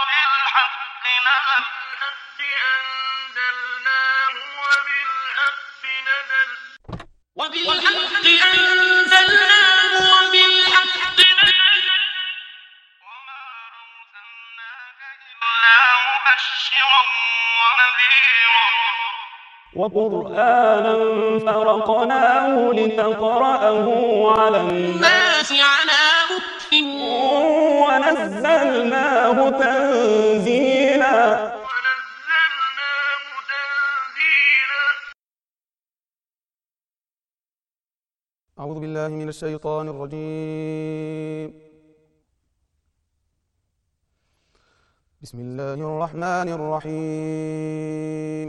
وبالحق أنزلناه وبالحق أنزلناه وبالحق نزل وما أرسلناك إلا مبشرا ونذيرا وقرآنا فرقناه لتقرأه على الناس على مكث ونزلناه تنزيلا. أعوذ بالله من الشيطان الرجيم. بسم الله الرحمن الرحيم.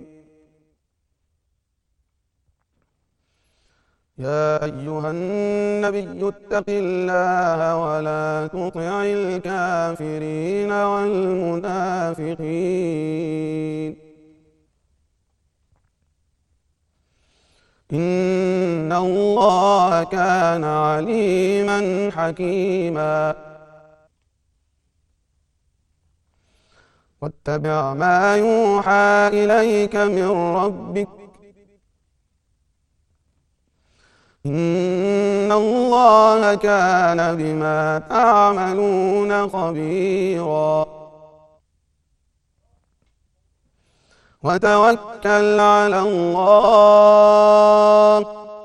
يا أيها النبي اتق الله ولا تطع الكافرين والمنافقين إن الله كان عليما حكيما. واتبع ما يوحى إليك من ربك إن الله كان بما تعملون خبيرا. وتوكل على الله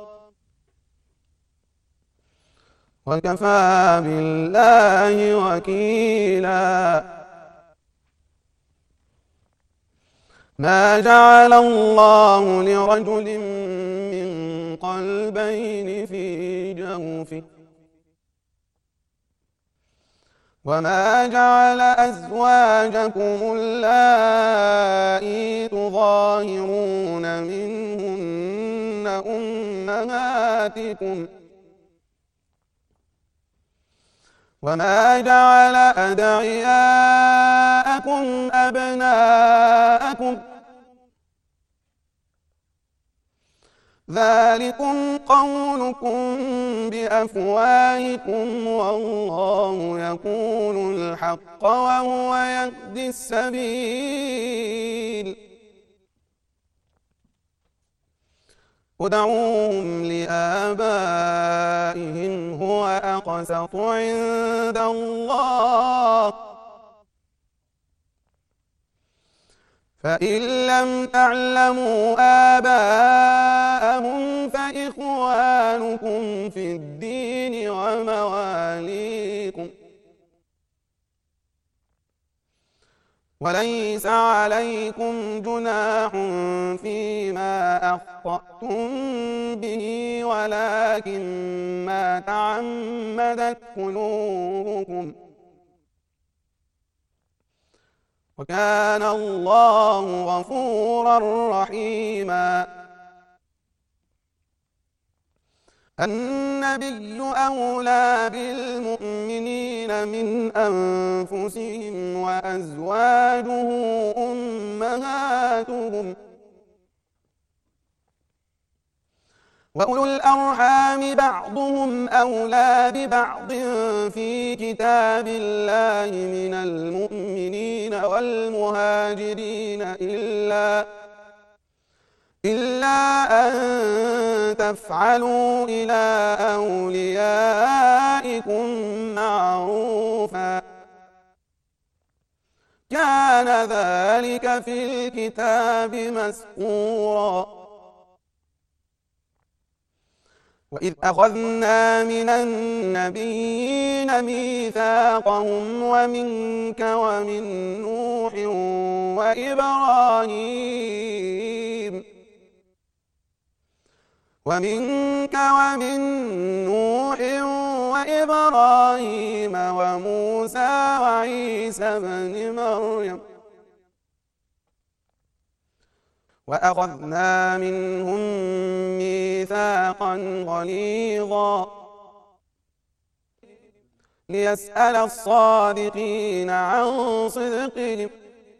وكفى بالله وكيلا. ما جعل الله لرجل من قلبين في جوفه وما جعل أزواجكم اللائي تظاهرون منهن أمهاتكم وما جعل أدعياءكم أبناءكم ذلكم قولكم بأفواهكم والله يقول الحق وهو يهدي السبيل. ادعوهم لآبائهم هو أقسط عند الله فإن لم تعلموا آباءهم فإخوانكم في الدين ومواليكم وليس عليكم جناح فيما أخطأتم به ولكن ما تعمدت قلوبكم وكان الله غفورا رحيما. النبي أولى بالمؤمنين من أنفسهم وأزواجه أمهاتهم وأولو الأرحام بعضهم أولى ببعض في كتاب الله من المؤمنين والمهاجرين إلا أن تفعلوا إلى أوليائكم معروفا كان ذلك في الكتاب مسطورا. وإذ أخذنا من النبيين ميثاقهم ومنك ومن نوح وإبراهيم وموسى وعيسى بن مريم وأخذنا منهم ميثاقا غليظا ليسأل الصادقين عن صدقهم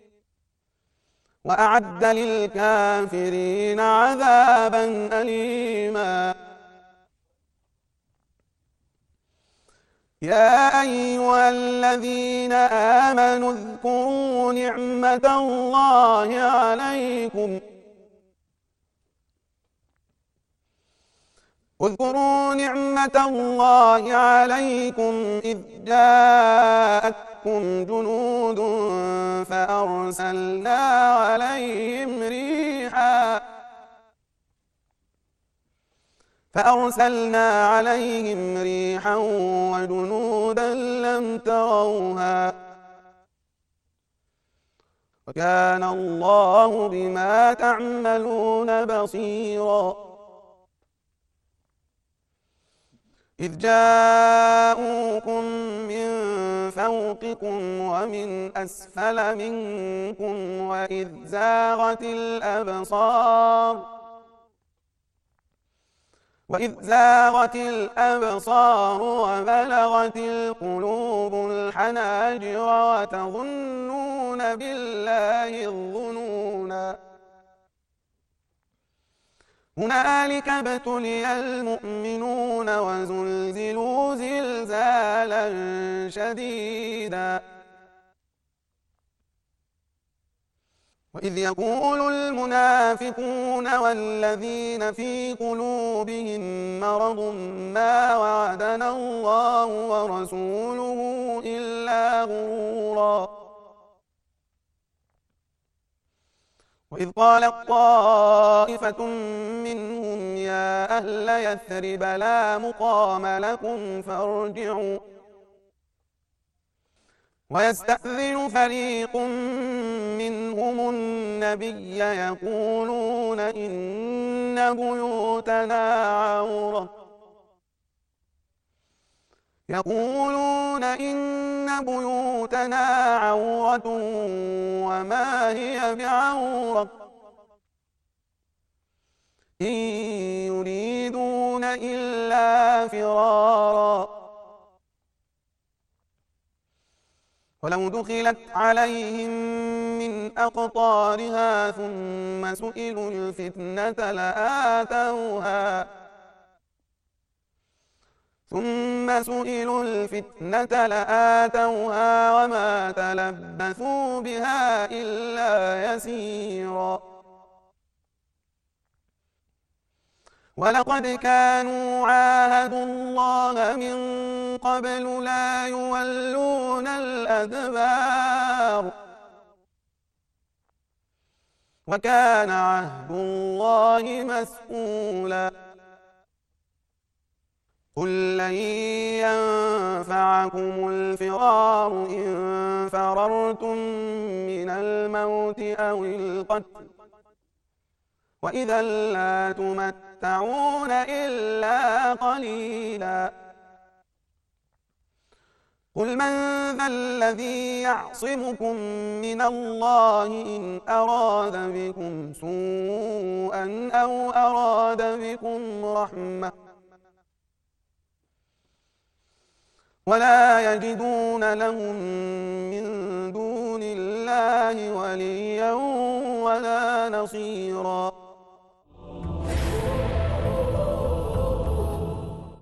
وأعد للكافرين عذابا أليما. يا أيها الذين آمنوا اذكروا نعمة الله عليكم إذ جاءتكم جنود فأرسلنا عليهم ريحا وجنودا لم تروها وكان الله بما تعملون بصيرا إذ جاءوكم من فوقكم ومن أسفل منكم وإذ زاغت الأبصار وبلغت القلوب الحناجر وتظنون بالله الظنونا هنالك ابتلي المؤمنون وزلزلوا زلزالا شديدا وإذ يقول المنافقون والذين في قلوبهم مرض ما وعدنا الله ورسوله إلا غرورا وإذ قالت طائفة منهم يا أهل يثرب لا مقام لكم فارجعوا ويستأذن فريق منهم النبي يقولون إن بيوتنا عورة وما هي بعورة إن يريدون إلا فرارا ولو دخلت عليهم من أقطارها ثم سئلوا الفتنة لآتوها وما تلبثوا بها إلا يسيرا ولقد كانوا عاهدوا الله من قبل لا يولون الأدبار وكان عهد الله مسئولا قل لن ينفعكم الفرار إن فررتم من الموت أو القتل وإذا لا تمتعون إلا قليلا قل من ذا الذي يعصمكم من الله إن أراد بكم سوءا أو أراد بكم رحمة ولا يجدون لهم من دون الله وليا ولا نصيرا